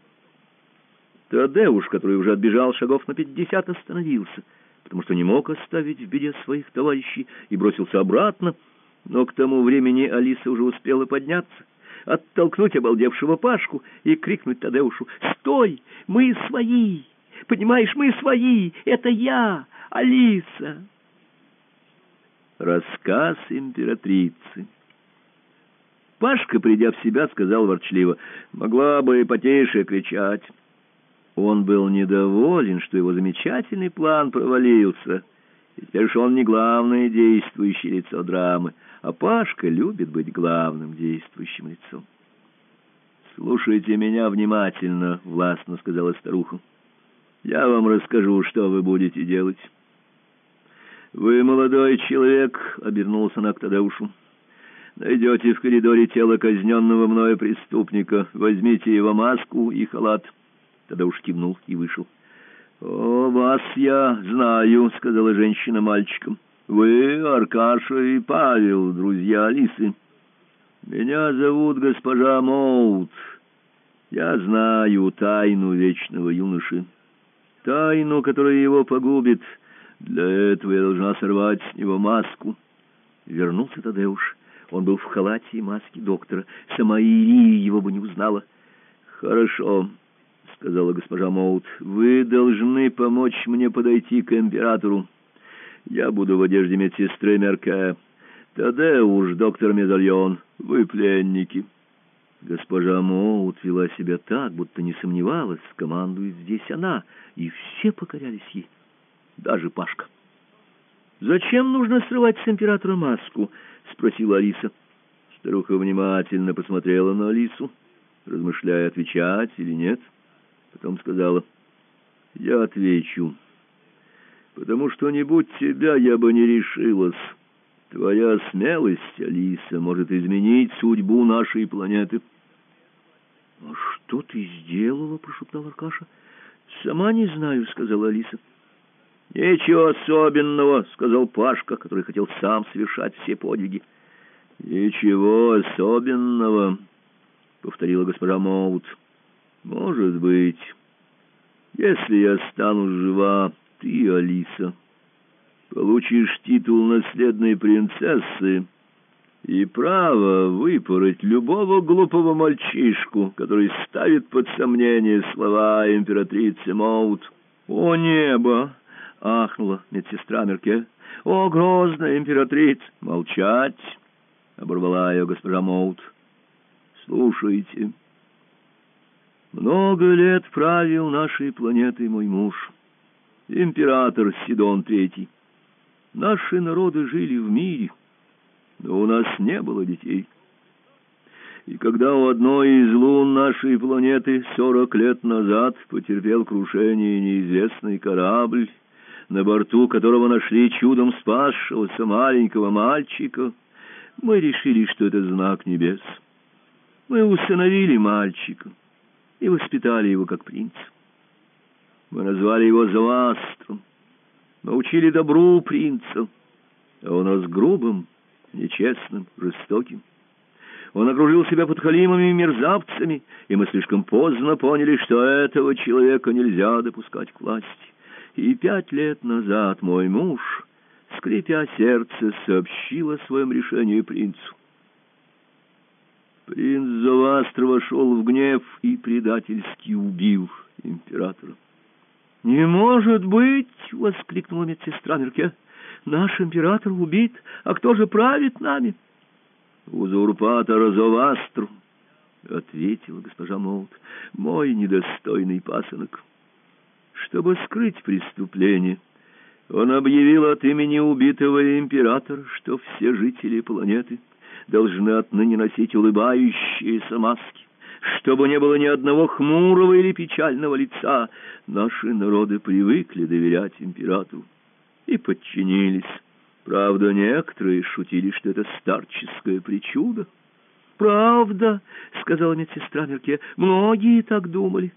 S1: Тадеуш, который уже отбежал шагов на пятьдесят, остановился, потому что не мог оставить в беде своих товарищей, и бросился обратно, но к тому времени Алиса уже успела подняться, оттолкнуть обалдевшего Пашку и крикнуть Тадеушу: «Стой! Мы свои! Понимаешь, мы свои! Это я, Алиса!» Рассказ императрицы. Пашка, придя в себя, сказал ворчливо: «Могла бы и потише кричать». Он был недоволен, что его замечательный план провалился, и теперь уж он не главное действующее лицо драмы, а Пашка любит быть главным действующим лицом. «Слушайте меня внимательно», — властно сказала старуха. «Я вам расскажу, что вы будете делать». «Вы, молодой человек», — обернулся она к Тадеушу, — «найдете в коридоре тело казненного мною преступника. Возьмите его маску и халат». Тадеуш кивнул и вышел. «О, вас я знаю», — сказала женщина мальчиком. «Вы Аркаша и Павел, друзья Алисы. Меня зовут госпожа Моут. Я знаю тайну вечного юноши, тайну, которая его погубит. Для этого я должна сорвать с него маску». Вернулся Тадеуш. Он был в халате и маске доктора. Сама Ирия его бы не узнала. «Хорошо», — сказала госпожа Моут, — «вы должны помочь мне подойти к императору. Я буду в одежде медсестры Мерке. Тадеуш, доктор Медальон, вы пленники». Госпожа Моут вела себя так, будто не сомневалась, командует здесь она, и все покорялись ей. Даже Пашка. «Зачем нужно срывать с императора маску?» — спросила Алиса. Старуха внимательно посмотрела на Алису, размышляя, отвечать или нет. Потом сказала: «Я отвечу, потому что не будь тебя, я бы не решилась. Твоя смелость, Алиса, может изменить судьбу нашей планеты». «А что ты сделала?» — прошептал Аркаша. «Сама не знаю», — сказала Алиса. «Ничего особенного», — сказал Пашка, который хотел сам совершать все подвиги. «Ничего особенного», — повторила госпожа Моут. «Может быть, если я стану жива, ты, Алиса, получишь титул наследной принцессы и право выпороть любого глупого мальчишку, который ставит под сомнение слова императрицы Моут». «О небо!» — ахнула медсестра Мерке. «О, грозная императрица!» «Молчать!» — оборвала ее госпожа Моут. «Слушайте. Много лет правил нашей планетой мой муж, император Сидон Третий. Наши народы жили в мире, но у нас не было детей. И когда у одной из лун нашей планеты сорок лет назад потерпел крушение неизвестный корабль, на борту которого нашли чудом спасшегося маленького мальчика, мы решили, что это знак небес. Мы усыновили мальчика и воспитали его как принца. Мы назвали его Зоастром, научили добру принца, а он рос грубым, нечестным, жестоким. Он окружил себя подхалимами и мерзавцами, и мы слишком поздно поняли, что этого человека нельзя допускать к власти. И пять лет назад мой муж, скрипя сердце, сообщил о своем решении принцу. Принц Зоастр вошел в гнев и предательски убил императора. «Не может быть!» — воскликнула медсестра Мерке. «Наш император убит, а кто же правит нами?» «Узурпатор Зоастр», — ответила госпожа Моут, — «мой недостойный пасынок. Чтобы скрыть преступление, он объявил от имени убитого императора, что все жители планеты должны отныне носить улыбающиеся маски, чтобы не было ни одного хмурого или печального лица. Наши народы привыкли доверять императору и подчинились. Правда, некоторые шутили, что это старческая причуда». «Правда», — сказала медсестра Мерке, — «многие так думали».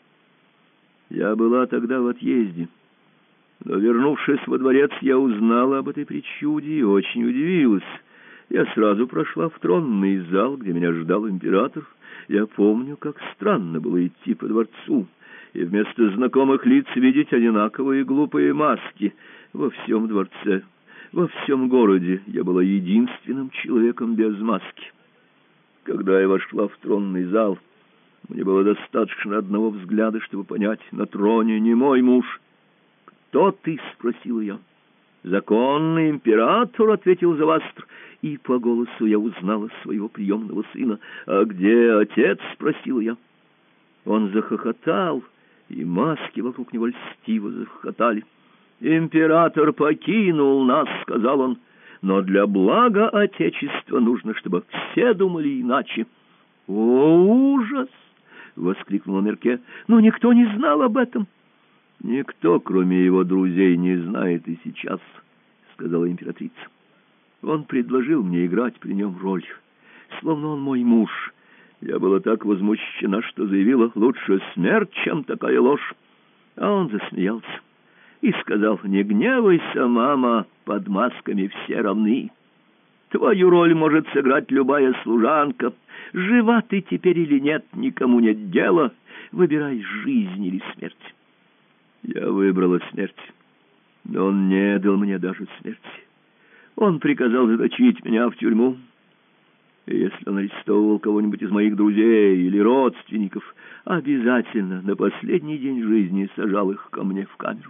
S1: «Я была тогда в отъезде, но, вернувшись во дворец, я узнала об этой причуде и очень удивилась. Я сразу прошла в тронный зал, где меня ждал император. Я помню, как странно было идти по дворцу и вместо знакомых лиц видеть одинаковые глупые маски. Во всем дворце, во всем городе я была единственным человеком без маски. Когда я вошла в тронный зал, мне было достаточно одного взгляда, чтобы понять, на троне не мой муж. «Кто ты?» — спросила я. «Законный император», — ответил Зоастр, и по голосу я узнала своего приемного сына. «А где отец?» — спросила я. Он захохотал, и маски вокруг него льстиво захохотали. «Император покинул нас», — сказал он, — «но для блага Отечества нужно, чтобы все думали иначе». «О, ужас!» — воскликнула Мерке. «Но никто не знал об этом». «Никто, кроме его друзей, не знает и сейчас», — сказала императрица. «Он предложил мне играть при нем роль, словно он мой муж. Я была так возмущена, что заявила: лучше смерть, чем такая ложь». А он засмеялся и сказал: «Не гневайся, мама, под масками все равны. Твою роль может сыграть любая служанка. Жива ты теперь или нет, никому нет дела. Выбирай жизнь или смерть». Я выбрала смерть, но он не дал мне даже смерти. Он приказал заточить меня в тюрьму. И если он арестовывал кого-нибудь из моих друзей или родственников, обязательно на последний день жизни сажал их ко мне в камеру.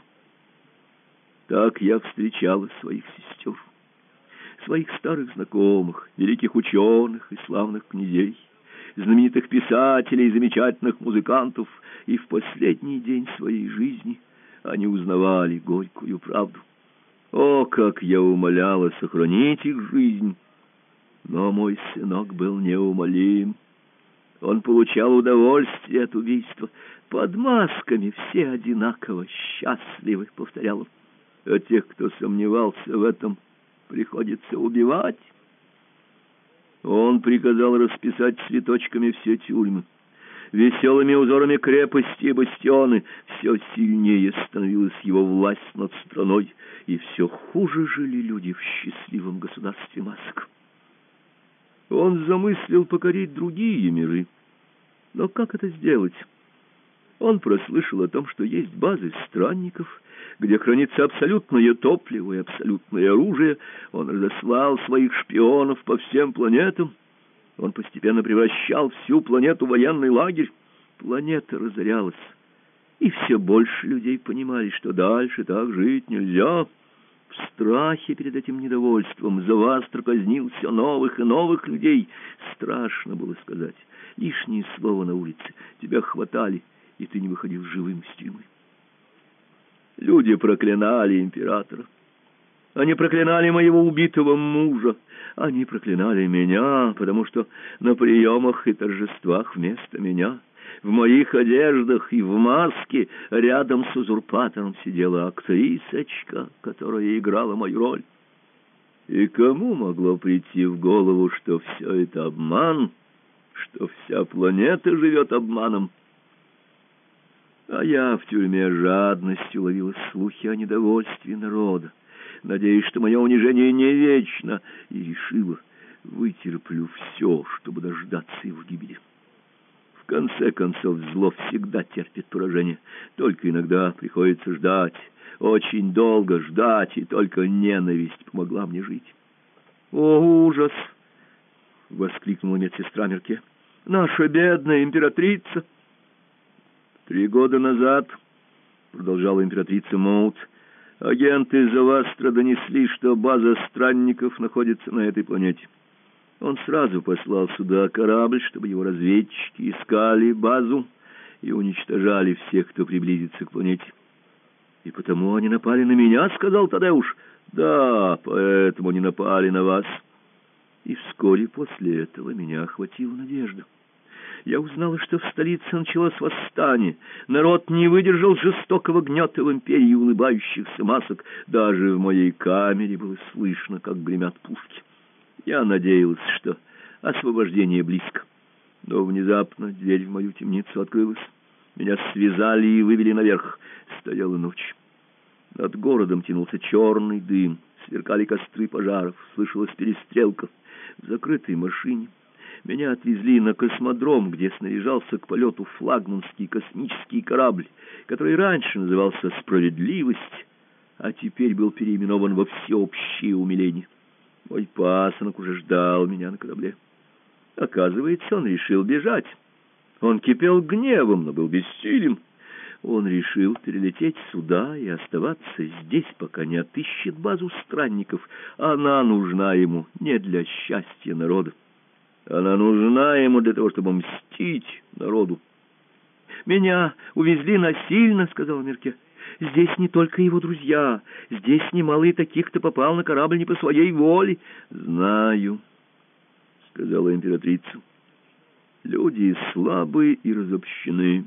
S1: Так я встречала своих сестер, своих старых знакомых, великих ученых и славных князей, знаменитых писателей и замечательных музыкантов, и в последний день своей жизни они узнавали горькую правду. О, как я умоляла сохранить их жизнь! Но мой сынок был неумолим. Он получал удовольствие от убийства. Под масками все одинаково счастливы, повторял он. А тех, кто сомневался в этом, приходится убивать. Он приказал расписать цветочками все тюрьмы, веселыми узорами крепости и бастионы. Все сильнее становилась его власть над страной, и все хуже жили люди в счастливом государстве масок. Он замыслил покорить другие миры. Но как это сделать? Он прослышал о том, что есть базы странников, где хранится абсолютное топливо и абсолютное оружие. Он разослал своих шпионов по всем планетам. Он постепенно превращал всю планету в военный лагерь. Планета разорялась, и все больше людей понимали, что дальше так жить нельзя. В страхе перед этим недовольством Завастр казнил все новых и новых людей. Страшно было сказать лишнее слово на улице. Тебя хватали, и ты не выходил живым из тюрьмы. Люди проклинали императора. Они проклинали моего убитого мужа. Они проклинали меня, потому что на приемах и торжествах вместо меня, в моих одеждах и в маске, рядом с узурпатором сидела актрисочка, которая играла мою роль. И кому могло прийти в голову, что все это обман, что вся планета живет обманом? А я в тюрьме жадностью ловила слухи о недовольстве народа, надеясь, что мое унижение не вечно, и решила, вытерплю все, чтобы дождаться его гибели. В конце концов, зло всегда терпит поражение, только иногда приходится ждать, очень долго ждать, и только ненависть помогла мне жить. «О, ужас!» — воскликнула медсестра Мерке. «Наша бедная императрица!» «Три года назад, — продолжала императрица Моут, — агенты Завастра донесли, что база странников находится на этой планете. Он сразу послал сюда корабль, чтобы его разведчики искали базу и уничтожали всех, кто приблизится к планете. И потому они напали на меня, — сказал Тадеуш. — Да, поэтому они напали на вас. И вскоре после этого меня охватила надежда. Я узнала, что в столице началось восстание. Народ не выдержал жестокого гнета в империи улыбающихся масок. Даже в моей камере было слышно, как гремят пушки. Я надеялась, что освобождение близко. Но внезапно дверь в мою темницу открылась. Меня связали и вывели наверх. Стояла ночь. Над городом тянулся черный дым. Сверкали костры пожаров. Слышалась перестрелка. В закрытой машине меня отвезли на космодром, где снаряжался к полету флагманский космический корабль, который раньше назывался «Справедливость», а теперь был переименован во «Всеобщее умиление». Мой пасынок уже ждал меня на корабле. Оказывается, он решил бежать. Он кипел гневом, но был бессилен. Он решил перелететь сюда и оставаться здесь, пока не отыщет базу странников. Она нужна ему не для счастья народа. Она нужна ему для того, чтобы мстить народу. «Меня увезли насильно», — сказала Мерке. «Здесь не только его друзья. Здесь немало и таких, кто попал на корабль не по своей воле». «Знаю», — сказала императрица. «Люди слабы и разобщены.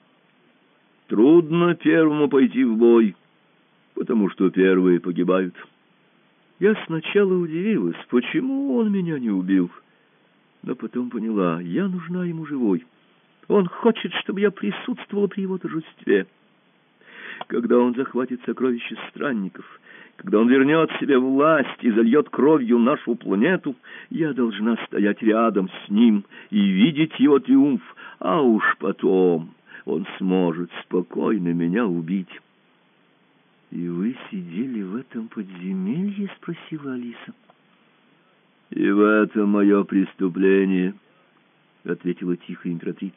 S1: Трудно первому пойти в бой, потому что первые погибают. Я сначала удивилась, почему он меня не убил. Но потом поняла, я нужна ему живой. Он хочет, чтобы я присутствовала при его торжестве. Когда он захватит сокровища странников, когда он вернет себе власть и зальет кровью нашу планету, я должна стоять рядом с ним и видеть его триумф, а уж потом он сможет спокойно меня убить». «И вы сидели в этом подземелье?» — спросила Алиса. «И в этом мое преступление», — ответила тихо императрица.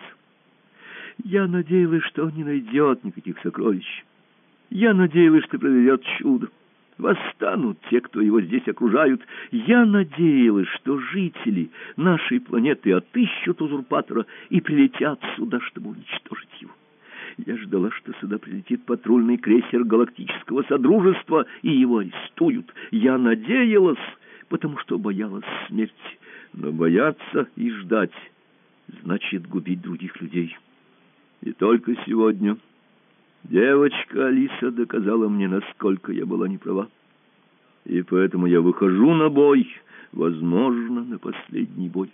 S1: «Я надеялась, что он не найдет никаких сокровищ. Я надеялась, что произойдет чудо. Восстанут те, кто его здесь окружают. Я надеялась, что жители нашей планеты отыщут узурпатора и прилетят сюда, чтобы уничтожить его. Я ждала, что сюда прилетит патрульный крейсер Галактического Содружества, и его арестуют. Я надеялась, потому что боялась смерти. Но бояться и ждать значит губить других людей. И только сегодня девочка Алиса доказала мне, насколько я была неправа. И поэтому я выхожу на бой, возможно, на последний бой.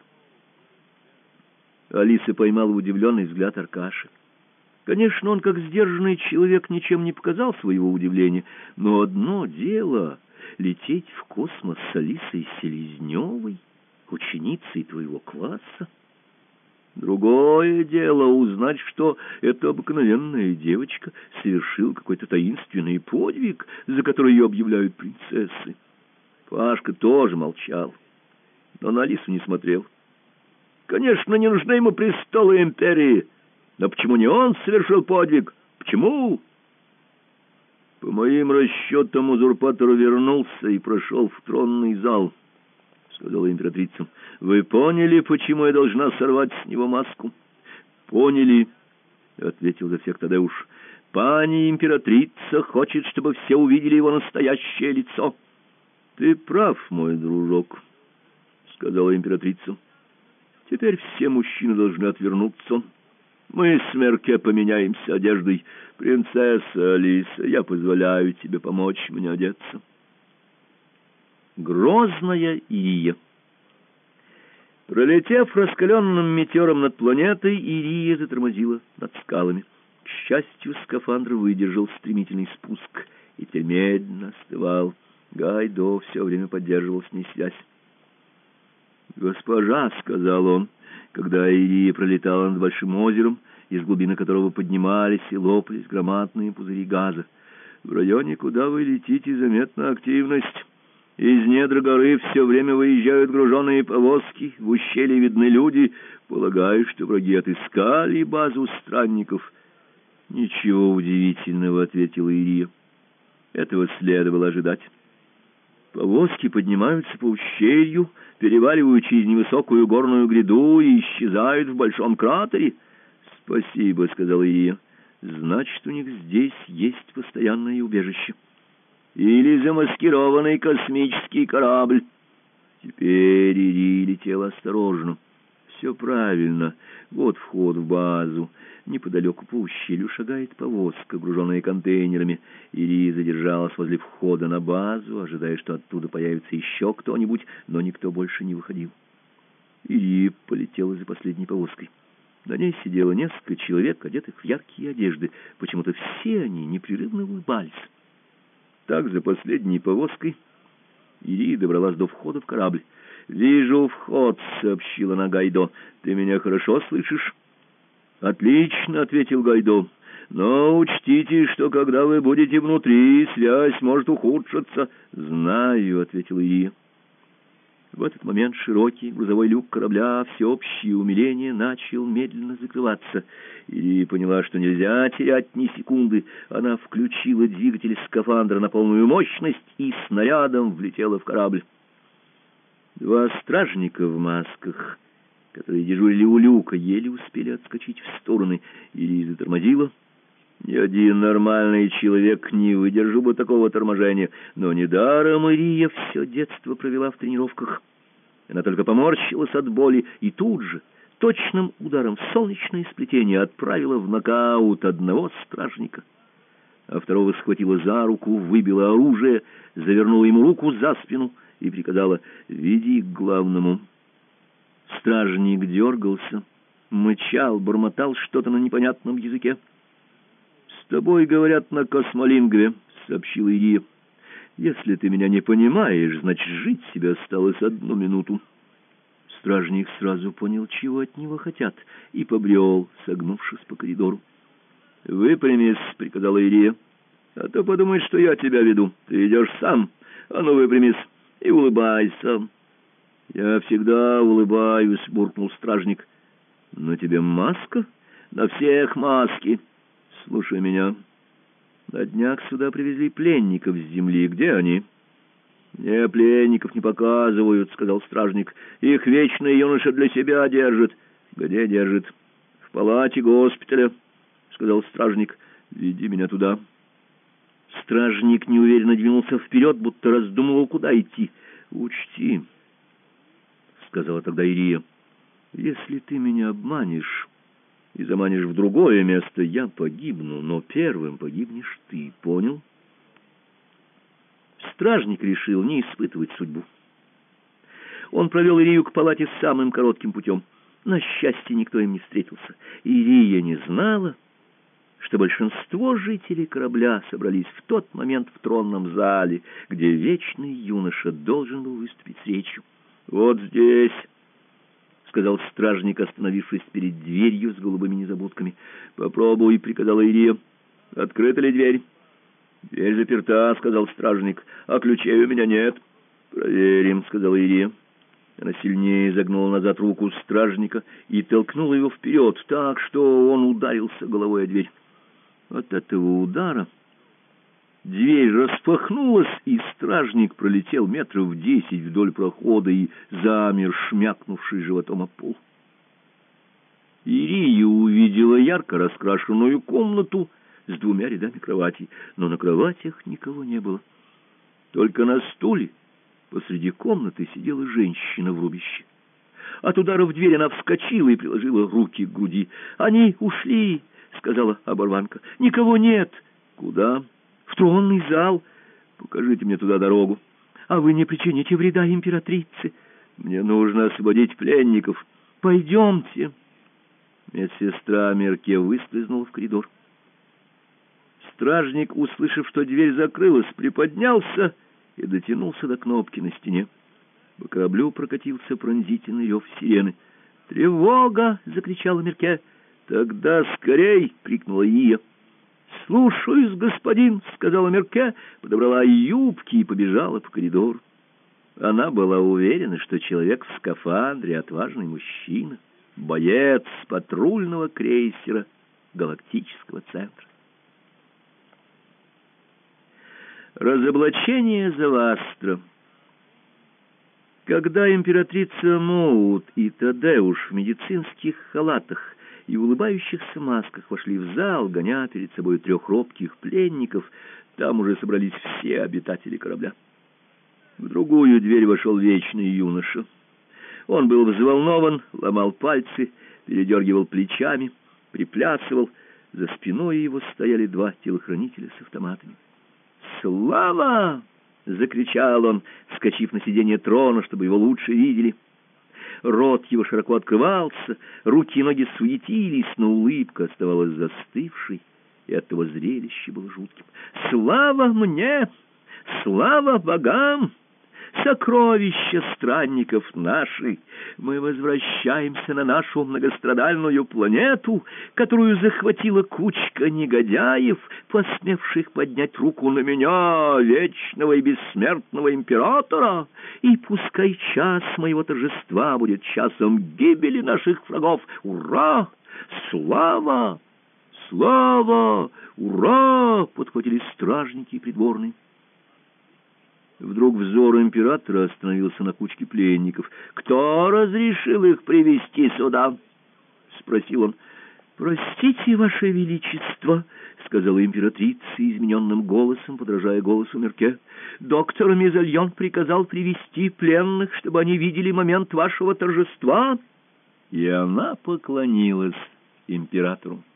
S1: Алиса поймала удивленный взгляд Аркаши. Конечно, он, как сдержанный человек, ничем не показал своего удивления, но одно дело — лететь в космос с Алисой Селезневой, ученицей твоего класса. Другое дело узнать, что эта обыкновенная девочка совершила какой-то таинственный подвиг, за который ее объявляют принцессой. Пашка тоже молчал, но на Алису не смотрел. Конечно, не нужны ему престолы империи, но почему не он совершил подвиг? Почему? По моим расчетам, узурпатор вернулся и прошел в тронный зал, — сказала императрица. — Вы поняли, почему я должна сорвать с него маску? — Поняли, — ответил за всех Тадеуш. — Пани императрица хочет, чтобы все увидели его настоящее лицо. — Ты прав, мой дружок, — сказала императрица. — Теперь все мужчины должны отвернуться. Мы с Мерке поменяемся одеждой. Принцесса Алиса, я позволяю тебе помочь мне одеться. Грозная Ирия. Пролетев раскаленным метеором над планетой, Ирия затормозила над скалами. К счастью, скафандр выдержал стремительный спуск и теперь медленно остывал. Гайдо все время поддерживал с ней связь. «Госпожа», — сказал он, когда Ирия пролетала над большим озером, из глубины которого поднимались и лопались громадные пузыри газа, — «в районе, куда вы летите, заметна активность. Из недр горы все время выезжают груженные повозки, в ущелье видны люди. Полагаю, что враги отыскали базу странников». «Ничего удивительного», — ответила Ирия. «Этого следовало ожидать. Повозки поднимаются по ущелью, переваливают через невысокую горную гряду и исчезают в большом кратере». «Спасибо», — сказала Ирия. «Значит, у них здесь есть постоянное убежище. Или замаскированный космический корабль». Теперь Ирия летела осторожно. «Все правильно. Вот вход в базу. Неподалеку по ущелью шагает повозка, груженная контейнерами. Ирия задержалась возле входа на базу, ожидая, что оттуда появится еще кто-нибудь, но никто больше не выходил. Ирия полетела за последней повозкой. На ней сидело несколько человек, одетых в яркие одежды. Почему-то все они непрерывно улыбались. Так, за последней повозкой Ирия добралась до входа в корабль. «Вижу вход», — сообщила она Гайдо. «Ты меня хорошо слышишь?» «Отлично», — ответил Гайдо. «Но учтите, что когда вы будете внутри, связь может ухудшиться». «Знаю», — ответил Ирия. В этот момент широкий грузовой люк корабля, всеобщее умиление, начал медленно закрываться. Ирия поняла, что нельзя терять ни секунды. Она включила двигатель скафандра на полную мощность и снарядом влетела в корабль. Два стражника в масках, которые дежурили у люка, еле успели отскочить в стороны. Ирия затормозила. Ни один нормальный человек не выдержал бы такого торможения, но недаром Ирия все детство провела в тренировках. Она только поморщилась от боли и тут же точным ударом в солнечное сплетение отправила в нокаут одного стражника, а второго схватила за руку, выбила оружие, завернула ему руку за спину и приказала: «Веди к главному». Стражник дергался, мычал, бормотал что-то на непонятном языке. «С тобой говорят на космолингве», — сообщила Ирия. «Если ты меня не понимаешь, значит, жить себе осталось одну минуту». Стражник сразу понял, чего от него хотят, и побрел, согнувшись по коридору. «Выпрямись», — приказала Ирия, — «а то подумают, что я тебя веду. Ты идешь сам. А ну, выпрямись и улыбайся». «Я всегда улыбаюсь», — буркнул стражник. «На тебе маска?» «На всех маски. Слушай меня. На днях сюда привезли пленников с земли. Где они?» «Мне пленников не показывают», — сказал стражник. «Их вечный юноша для себя держит». «Где держит?» «В палате госпиталя», — сказал стражник. «Веди меня туда». Стражник неуверенно двинулся вперед, будто раздумывал, куда идти. «Учти, сказала тогда Ирия, — «если ты меня обманешь и заманишь в другое место, я погибну, но первым погибнешь ты, понял?» Стражник решил не испытывать судьбу. Он провел Ирию к палате самым коротким путем. На счастье, никто им не встретился. Ирия не знала, что большинство жителей корабля собрались в тот момент в тронном зале, где вечный юноша должен был выступить с речью. «Вот здесь», — сказал стражник, остановившись перед дверью с голубыми незабудками. «Попробуй», — приказала Ирия. «Открыта ли дверь?» «Дверь заперта», — сказал стражник. «А ключей у меня нет». «Проверим», — сказала Ирия. Она сильнее загнула назад руку стражника и толкнула его вперед, так что он ударился головой о дверь. От этого удара дверь распахнулась, и стражник пролетел метров десять вдоль прохода и замер, шмякнувший животом о пол. Ирия увидела ярко раскрашенную комнату с двумя рядами кроватей, но на кроватях никого не было. Только на стуле посреди комнаты сидела женщина в рубище. От удара в дверь она вскочила и приложила руки к груди. «Они ушли», — сказала оборванка. «Никого нет». «Куда?» «В тронный зал». «Покажите мне туда дорогу». «А вы не причините вреда императрице». «Мне нужно освободить пленников». «Пойдемте». Медсестра Мерке выскользнула в коридор. Стражник, услышав, что дверь закрылась, приподнялся и дотянулся до кнопки на стене. По кораблю прокатился пронзительный рев сирены. «Тревога!» — закричала Мерке. «Тогда скорей!» — крикнула Ия. «Слушаюсь, господин!» — сказала Мерке, подобрала юбки и побежала по коридору. Она была уверена, что человек в скафандре — отважный мужчина, боец патрульного крейсера Галактического центра. Разоблачение Завастра. Когда императрица Моут и Тадеуш в медицинских халатах и улыбающихся масках вошли в зал, гоня перед собой трех робких пленников, там уже собрались все обитатели корабля. В другую дверь вошел вечный юноша. Он был взволнован, ломал пальцы, передергивал плечами, приплясывал. За спиной его стояли два телохранителя с автоматами. «Слава!» — закричал он, вскочив на сиденье трона, чтобы его лучше видели. Рот его широко открывался, руки и ноги суетились, но улыбка оставалась застывшей, и оттого зрелище было жутким. «Слава мне! Слава богам! Сокровища странников наши! Мы возвращаемся на нашу многострадальную планету, которую захватила кучка негодяев, посмевших поднять руку на меня, вечного и бессмертного императора, и пускай час моего торжества будет часом гибели наших врагов. Ура! Слава! Слава! Ура!» — подхватили стражники и придворные. Вдруг взор императора остановился на кучке пленников. «Кто разрешил их привести сюда?» — спросил он. «Простите, ваше величество», — сказала императрица измененным голосом, подражая голосу Мерке. «Доктор Мезальон приказал привести пленных, чтобы они видели момент вашего торжества». И она поклонилась императору.